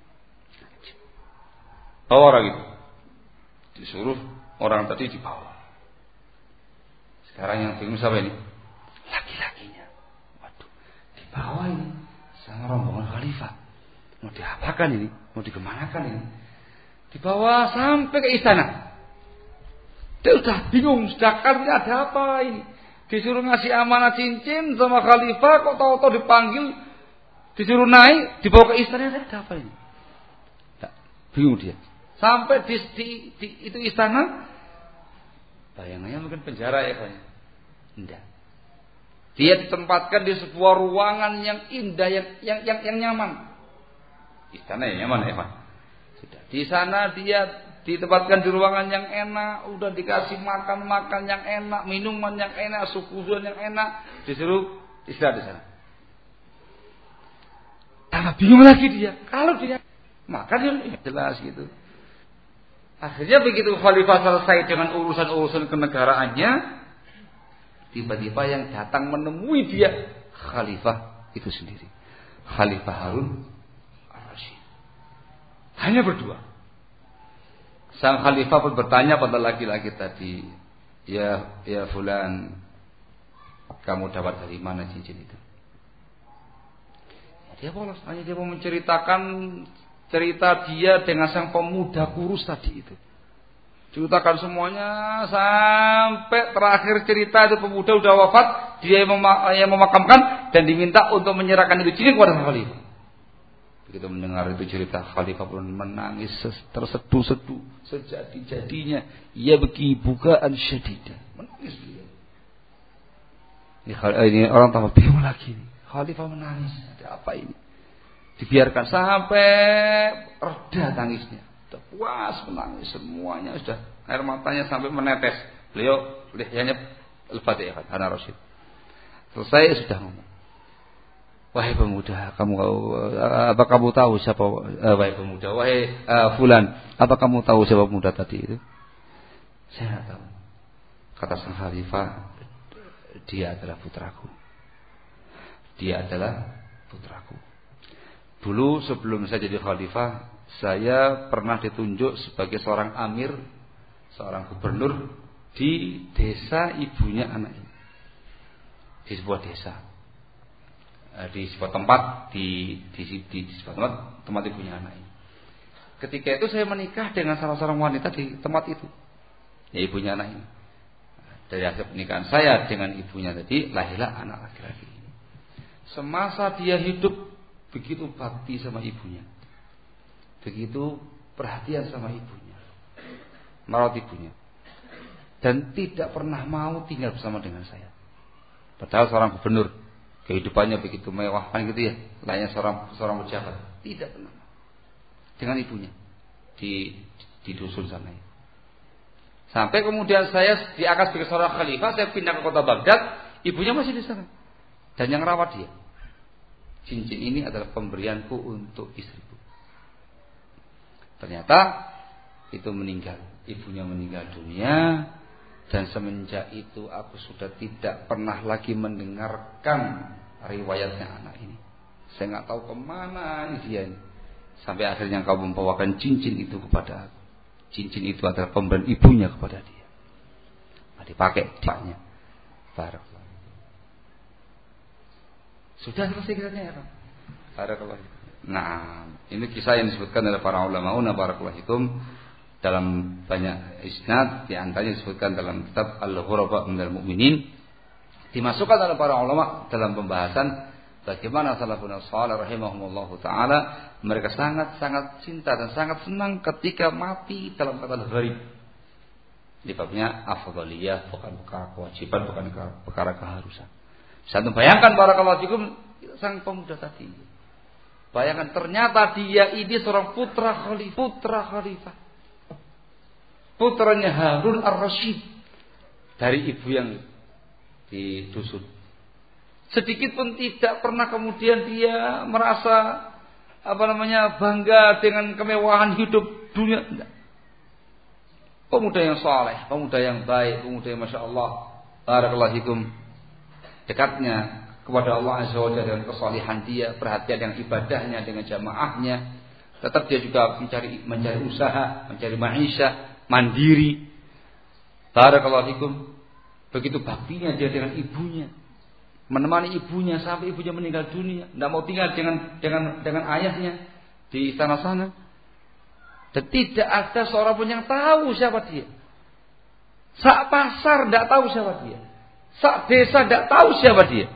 Bawa orang itu, disuruh orang tadi dibawa. Sekarang yang bingung siapa ini? Laki-lakinya. Waduh, dibawa ini sama rombongan khalifah. Mau diapakan ini? Mau dikemanakan ini? Dibawa sampai ke istana. Dia udah bingung, sedangkan ini ada apa ini? Disuruh ngasih amanah cincin sama khalifah, kok tahu-tahu dipanggil, disuruh naik, dibawa ke istana, ada apa ini? Nah, bingung dia. Sampai di, di, di itu istana, bayangannya mungkin penjara ya Pak. Tidak. Dia ditempatkan di sebuah ruangan yang indah, yang yang yang, yang nyaman. Istana yang nyaman ya Pak. Sudah. Di sana dia ditempatkan di ruangan yang enak, udah dikasih makan-makan yang enak, minuman yang enak, suguhan yang enak, disuruh istirahat di sana. Tambah bingung lagi dia. Kalau dia makan ya jelas gitu. Akhirnya begitu khalifah selesai dengan urusan-urusan kenegaraannya, tiba-tiba yang datang menemui dia khalifah itu sendiri, Khalifah Harun Ar-Rasyid. Hanya berdua. Sang khalifah pun bertanya pada laki-laki tadi, ya ya fulan, kamu dapat dari mana cincin itu? Dia polos, hanya dia mau menceritakan cerita dia dengan sang pemuda kurus tadi itu. Ceritakan semuanya sampai terakhir cerita itu pemuda udah wafat, dia yang, mem- yang memakamkan dan diminta untuk menyerahkan itu cincin kepada khalifah. Begitu mendengar itu cerita, khalifah pun menangis terseduh-seduh sejadi-jadinya. Ia beki bukaan syadidah. Menangis dia. Ini, ini orang tambah bingung lagi. Khalifah menangis. Ada apa ini? Dibiarkan sampai reda tangisnya. Sudah puas menangis semuanya, sudah air matanya sampai menetes. Beliau lihatnya Al-Fatihah, Hana Rasyid. Selesai sudah ngomong. Wahai pemuda, kamu apa kamu tahu siapa uh, wahai pemuda, wahai uh, fulan, apa kamu tahu siapa pemuda tadi itu? Saya tidak tahu. Kata sang khalifah, dia adalah putraku. Dia adalah putraku. Dulu sebelum saya jadi khalifah, saya pernah ditunjuk sebagai seorang amir, seorang gubernur di desa ibunya anak ini. Di sebuah desa. Di sebuah tempat di di, di, di sebuah tempat tempat ibunya anak ini. Ketika itu saya menikah dengan salah seorang wanita di tempat itu, ya ibunya anak ini. Dari hasil pernikahan saya dengan ibunya tadi lahirlah anak laki-laki ini. Semasa dia hidup begitu bakti sama ibunya, begitu perhatian sama ibunya, merawat ibunya, dan tidak pernah mau tinggal bersama dengan saya. Padahal seorang gubernur, kehidupannya begitu mewah kan gitu ya, layaknya seorang seorang pejabat, tidak pernah dengan ibunya di di dusun sana ya. Sampai kemudian saya diangkat sebagai seorang khalifah, saya pindah ke kota Baghdad, ibunya masih di sana dan yang rawat dia. Cincin ini adalah pemberianku untuk istriku. Ternyata itu meninggal, ibunya meninggal dunia. Dan semenjak itu aku sudah tidak pernah lagi mendengarkan riwayatnya anak ini. Saya nggak tahu kemana ini dia ini. Sampai akhirnya kau membawakan cincin itu kepada aku. Cincin itu adalah pemberian ibunya kepada dia. Nah, dipakai dipakai. Barakallah. Sudah selesai kisahnya ya Pak. Barakallah. Nah, ini kisah yang disebutkan oleh para ulama una barakallahu fikum. Dalam banyak isnad, di antaranya disebutkan dalam kitab Al-Ghuraba minal Mu'minin, dimasukkan oleh para ulama dalam pembahasan bagaimana salafun salih rahimahumullahu taala mereka sangat-sangat cinta dan sangat senang ketika mati dalam keadaan gharib. Di babnya afdhaliyah, bukan perkara kewajiban, bukan perkara keharusan. Saya bayangkan barakallahu fikum sang pemuda tadi. Bayangkan ternyata dia ini seorang putra khalifah, putra khalifah. Putranya Harun Ar-Rasyid dari ibu yang di dusun. Sedikit pun tidak pernah kemudian dia merasa apa namanya bangga dengan kemewahan hidup dunia. Tidak. Pemuda yang saleh, pemuda yang baik, pemuda yang masya Allah, barakallahu fikum, dekatnya kepada Allah Azza wa Jalla dengan kesalihan dia, perhatian dengan ibadahnya, dengan jamaahnya. Tetap dia juga mencari mencari usaha, mencari maisha, mandiri. Barakallahu fikum. Begitu baktinya dia dengan ibunya, menemani ibunya sampai ibunya meninggal dunia, tidak mau tinggal dengan dengan dengan ayahnya di istana sana. Dan tidak ada seorang pun yang tahu siapa dia. Sak pasar tidak tahu siapa dia. Sak desa tidak tahu siapa dia.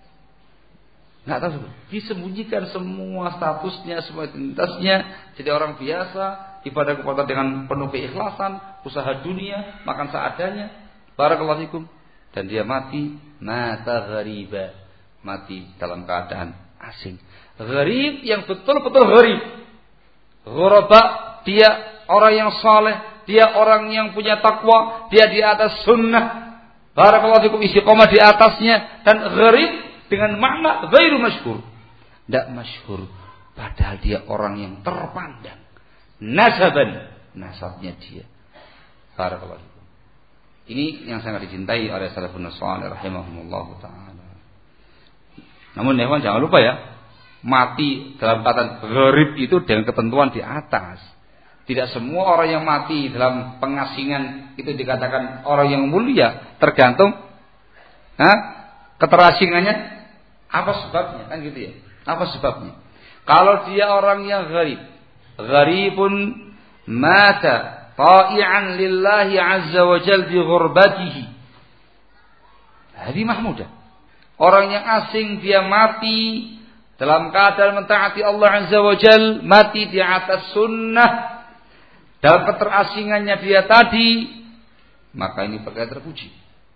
Tidak tahu. Disembunyikan semua statusnya, semua identitasnya. Jadi orang biasa, ibadah kepada dengan penuh keikhlasan, usaha dunia, makan seadanya. Barakallahu fikum. Dan dia mati mata ghariba, mati dalam keadaan asing. Gharib yang betul-betul gharib. Ghuraba, dia orang yang saleh, dia orang yang punya takwa, dia di atas sunnah. Barakallahu fikum, istiqomah di atasnya. Dan gharib dengan makna ghairu masyhur. Tidak masyhur, padahal dia orang yang terpandang. Nasaban, nasabnya dia. Barakallahu fikum. Ini yang sangat dicintai oleh salafun salih rahimahumullah taala. Namun hewan jangan lupa ya, mati dalam keadaan gharib itu dengan ketentuan di atas. Tidak semua orang yang mati dalam pengasingan itu dikatakan orang yang mulia, tergantung ha, keterasingannya apa sebabnya, kan gitu ya. Apa sebabnya? Kalau dia orang yang gharib, gharibun mata ta'i'an lillahi azza wa jalla bi ghurbatihi. Hadi mahmudah. Orang yang asing dia mati dalam keadaan mentaati Allah azza wa jalla, mati di atas sunnah dalam keterasingannya dia tadi, maka ini perkara terpuji.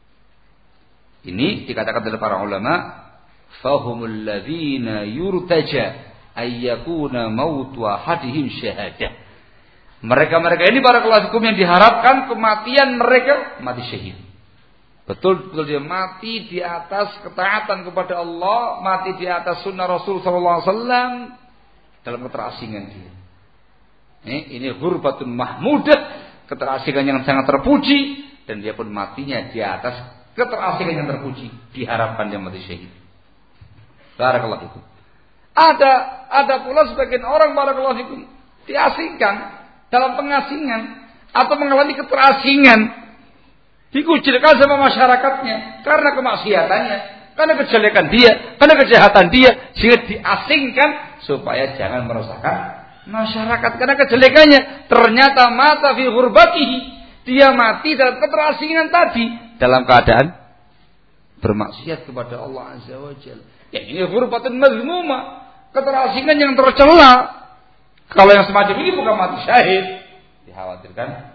Ini dikatakan oleh para ulama, fahumul ladzina yurtaja ayyakuna mautu ahadihim syahadah. Mereka-mereka ini para kelas hukum yang diharapkan kematian mereka mati syahid. Betul-betul dia mati di atas ketaatan kepada Allah, mati di atas sunnah Rasul sallallahu alaihi wasallam dalam keterasingan dia. Ini, ini ghurbatun mahmudah, keterasingan yang sangat terpuji, dan dia pun matinya di atas keterasingan yang terpuji, diharapkan dia mati syahid. Barakallahu fikum. Ada ada pula sebagian orang barakallahu fikum diasingkan dalam pengasingan atau mengalami keterasingan, dikucilkan sama masyarakatnya karena kemaksiatannya, karena kejelekan dia, karena kejahatan dia, sehingga diasingkan supaya jangan merusakkan masyarakat karena kejelekannya. Ternyata mata fi ghurbatihi, dia mati dalam keterasingan tadi dalam keadaan bermaksiat kepada Allah azza wa jalla. Ya, ini ghurbatun mazmumah, keterasingan yang tercela. Kalau yang semacam ini bukan mati syahid, dikhawatirkan.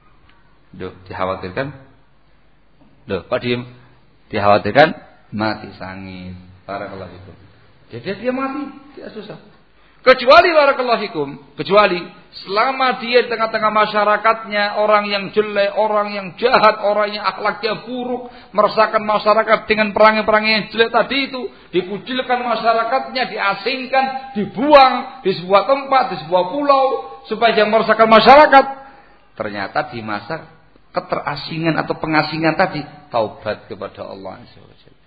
Duh, dikhawatirkan. Duh, kok diem? Dikhawatirkan mati sangit. Barakallahu fikum. Jadi dia mati, dia susah. Kecuali barakallahu fikum, kecuali selama dia di tengah-tengah masyarakatnya orang yang jelek, orang yang jahat, orang yang akhlaknya buruk, meresahkan masyarakat dengan perangai-perangai yang jelek tadi itu, dikucilkan masyarakatnya, diasingkan, dibuang di sebuah tempat, di sebuah pulau supaya jangan meresahkan masyarakat. Ternyata di masa keterasingan atau pengasingan tadi, taubat kepada Allah subhanahu wa taala.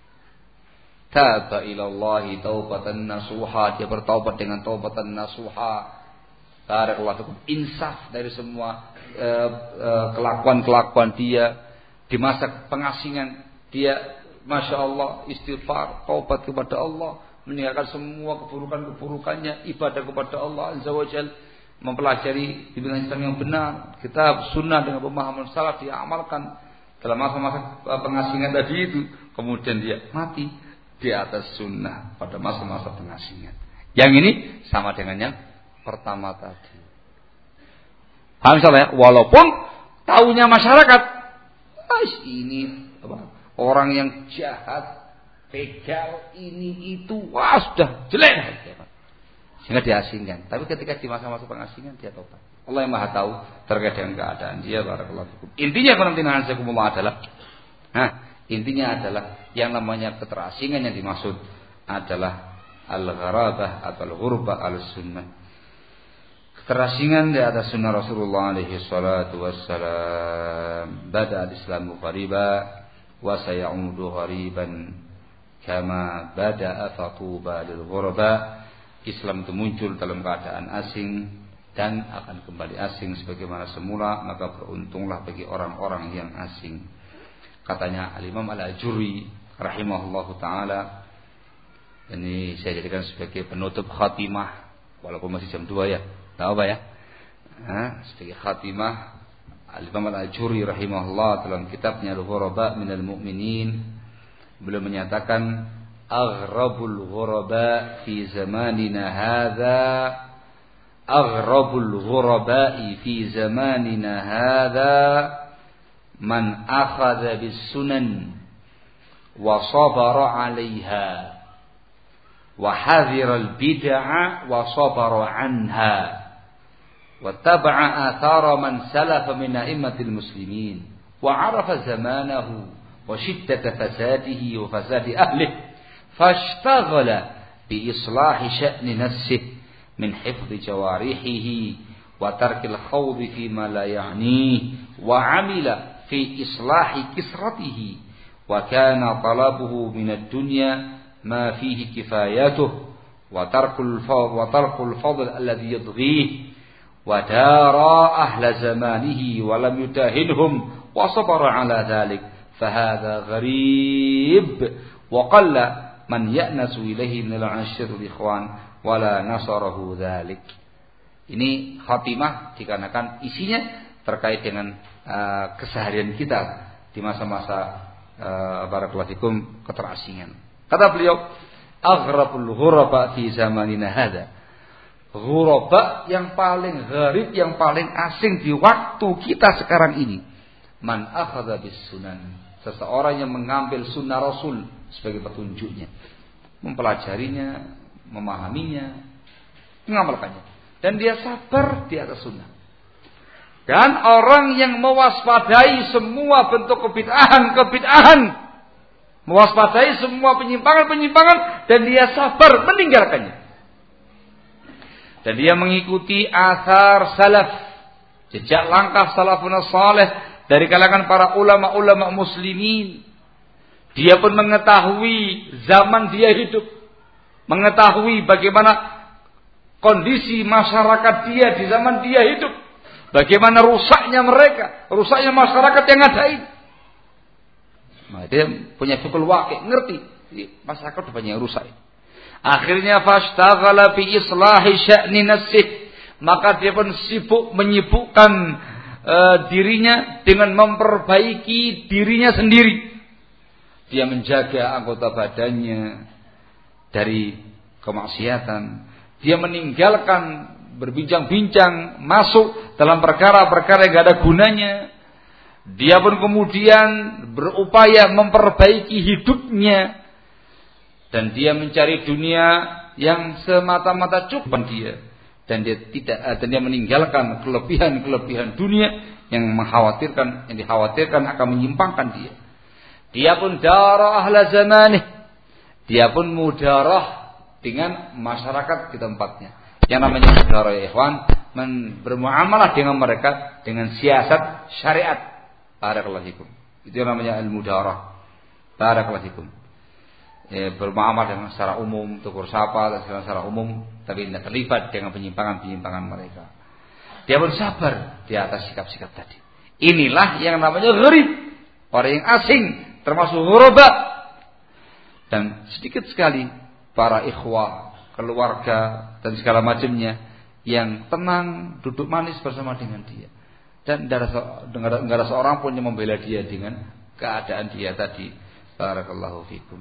Taba ilallahi taubatan nasuha, dia bertaubat dengan taubatan nasuha. Barakallahu, insaf dari semua uh, uh, kelakuan-kelakuan dia di masa pengasingan. Dia masya Allah istighfar, taubat kepada Allah, meninggalkan semua keburukan-keburukannya, ibadah kepada Allah azza wa jalla, mempelajari bimbingan Islam yang benar, kitab sunnah dengan pemahaman salaf dia amalkan dalam masa-masa pengasingan tadi itu. Kemudian dia mati di atas sunnah pada masa-masa pengasingan. Yang ini sama dengan yang pertama tadi. Paham salah ya? Walaupun taunya masyarakat, ini apa, orang yang jahat, begal, ini itu, wah sudah jelek, sehingga diasingkan. Tapi ketika di masa-masa pengasingan dia tobat. Allah yang maha tahu terkait dengan keadaan dia. Barakallahu fikum. Intinya konontinan sekumullah adalah, nah, intinya adalah yang namanya keterasingan yang dimaksud adalah al-gharabah atau al-ghurbah al-sunnah. Keterasingan di atas sunnah Rasulullah alaihi salatu wassalam. Bada al-islamu ghariba wa sayaudu ghariban kama bada'a fatuba lil ghuraba. Islam itu muncul dalam keadaan asing dan akan kembali asing sebagaimana semula, maka beruntunglah bagi orang-orang yang asing. Katanya Al-Imam Al-Ajuri rahimahullahu ta'ala, ini saya jadikan sebagai penutup khatimah, walaupun masih jam dua ya, tahu apa ya, nah, sebagai khatimah Al-Imam Al-Ajuri rahimahullah dalam kitabnya Al-Ghuraba minal Mu'minin, beliau menyatakan aghrabul ghuraba fi zamanina hadza, aghrabul ghurabai fi zamanina hadza man akhadha bis sunan wa sabara 'alaiha wa hadhira al bid'ah wa sabara 'anha wa taba'a athara man salafa min a'immatil muslimin wa 'arafa zamanahu wa shiddata fasadihi wa fasadi ahlihi fashtaghala bi islahi sya'ni nafsihi min hifdhi jawarihihi wa tarkil khawdi fi ma la ya'nihi wa 'amila في إصلاح كسرته وكان طلبه من الدنيا ما فيه كفايته وترك الفضل, وترك الفضل الذي يضغيه ودارى أهل زمانه ولم يداهنهم وصبر على ذلك فهذا غريب وقل من يأنس إليه من العشر الإخوان ولا نصره ذلك. Ini khatimah dikarenakan isinya terkait dengan uh, keseharian kita di masa-masa uh, barakallahu fikum keterasingan. Kata beliau, aghrabul ghuraba fi zamanina hada. Ghuraba yang paling gharib, yang paling asing di waktu kita sekarang ini. Man akhadha bis sunan. Seseorang yang mengambil sunnah Rasul sebagai petunjuknya, mempelajarinya, memahaminya, mengamalkannya, dan dia sabar di atas sunnah. Dan orang yang mewaspadai semua bentuk kebid'ahan, kebid'ahan, mewaspadai semua penyimpangan-penyimpangan, dan dia sabar meninggalkannya. Dan dia mengikuti athar salaf, jejak langkah salafun salih dari kalangan para ulama-ulama muslimin. Dia pun mengetahui zaman dia hidup, mengetahui bagaimana kondisi masyarakat dia di zaman dia hidup, bagaimana rusaknya mereka, rusaknya masyarakat yang ada ini. Nah, dia punya fikul waqi', ngerti masyarakat udah banyak yang rusak. Akhirnya fashtaghala bi islahi sya'ni nafsih, maka dia pun sibuk menyibukkan uh, dirinya dengan memperbaiki dirinya sendiri. Dia menjaga anggota badannya dari kemaksiatan. Dia meninggalkan berbincang-bincang, masuk dalam perkara-perkara yang tidak ada gunanya. Dia pun kemudian berupaya memperbaiki hidupnya. Dan dia mencari dunia yang semata-mata cukup dia. Dan dia tidak, dan dia meninggalkan kelebihan-kelebihan dunia yang mengkhawatirkan, yang dikhawatirkan akan menyimpangkan dia. Dia pun darah ahla zamanih. Dia pun mudarah dengan masyarakat di tempatnya. Yang namanya mudarah ya ikhwan, bermuamalah dengan mereka dengan siasat syariat. Barakallahu fikum. Itu yang namanya al-mudarah. Barakallahu fikum. Ya, bermuamalah dengan secara umum, tukur sapa dan secara umum, tapi tidak terlibat dengan penyimpangan-penyimpangan mereka. Dia pun sabar di atas sikap-sikap tadi. Inilah yang namanya gharib, orang yang asing, termasuk ghuraba. Dan sedikit sekali para ikhwah, keluarga dan segala macamnya yang tenang duduk manis bersama dengan dia. Dan tidak ada, ada seorang pun yang membela dia dengan keadaan dia tadi. Barakallahu fikum.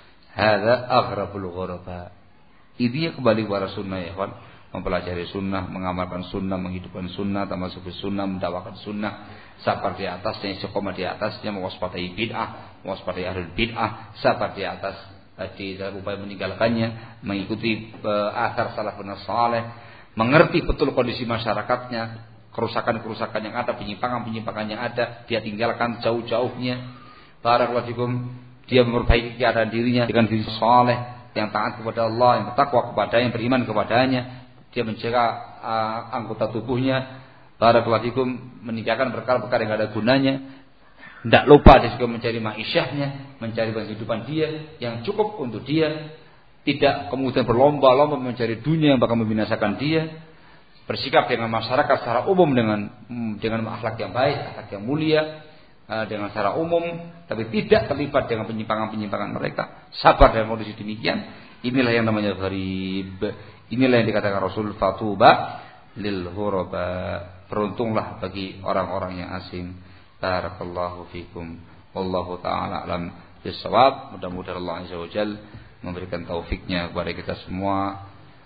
Hadza aghrabul ghuraba. Ini kembali kepada sunnah ya kawan, mempelajari sunnah, mengamalkan sunnah, menghidupkan sunnah, termasuk sunnah, mendakwakan sunnah, sabar di atasnya, istiqomah di atasnya, mewaspadai bid'ah, mewaspadai ahlul bid'ah, sabar di atas di dalam upaya meninggalkannya, mengikuti uh, athar salafun salih, mengerti betul kondisi masyarakatnya, kerusakan-kerusakan yang ada, penyimpangan-penyimpangan yang ada, dia tinggalkan jauh-jauhnya. Barakallahu fikum. Dia memperbaiki keadaan dirinya dengan diri saleh, yang taat kepada Allah, yang bertakwa kepadanya, yang beriman kepadanya. Dia menjaga uh, anggota tubuhnya. Barakallahu fikum, meninggalkan perkara-perkara yang tidak ada gunanya. Tidak lupa dia juga mencari ma'isyahnya, mencari kehidupan dia yang cukup untuk dia. Tidak kemudian berlomba-lomba mencari dunia yang bakal membinasakan dia. Bersikap dengan masyarakat secara umum dengan dengan akhlak yang baik, akhlak yang mulia, dengan secara umum, tapi tidak terlibat dengan penyimpangan-penyimpangan mereka. Sabar dalam kondisi demikian. Inilah yang namanya gharib. Inilah yang dikatakan Rasul, fatuba lil ghuraba. Beruntunglah bagi orang-orang yang asing. Barakallahu fikum. Wallahu ta'ala alam bisawab. Mudah-mudahan Allah Azza wa Jalla memberikan taufiknya kepada kita semua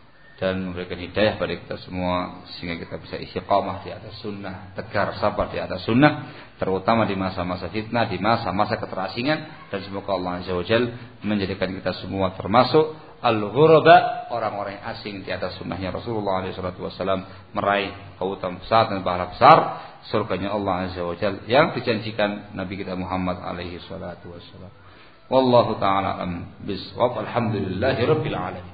dan memberikan hidayah pada kita semua sehingga kita bisa istiqamah di atas sunnah, tegar sabar di atas sunnah, terutama di masa-masa fitnah, di masa-masa keterasingan. Dan semoga Allah Azza wa Jalla menjadikan kita semua termasuk al-ghuraba, orang-orang yang asing di atas sunnahnya Rasulullah shallallahu alaihi wasallam, meraih keutamaan besar dan pahala besar surganya Allah Azza wa Jalla yang dijanjikan Nabi kita Muhammad alaihi salatu wasallam. Wallahu ta'ala am bisawab. Alhamdulillahi rabbil alamin.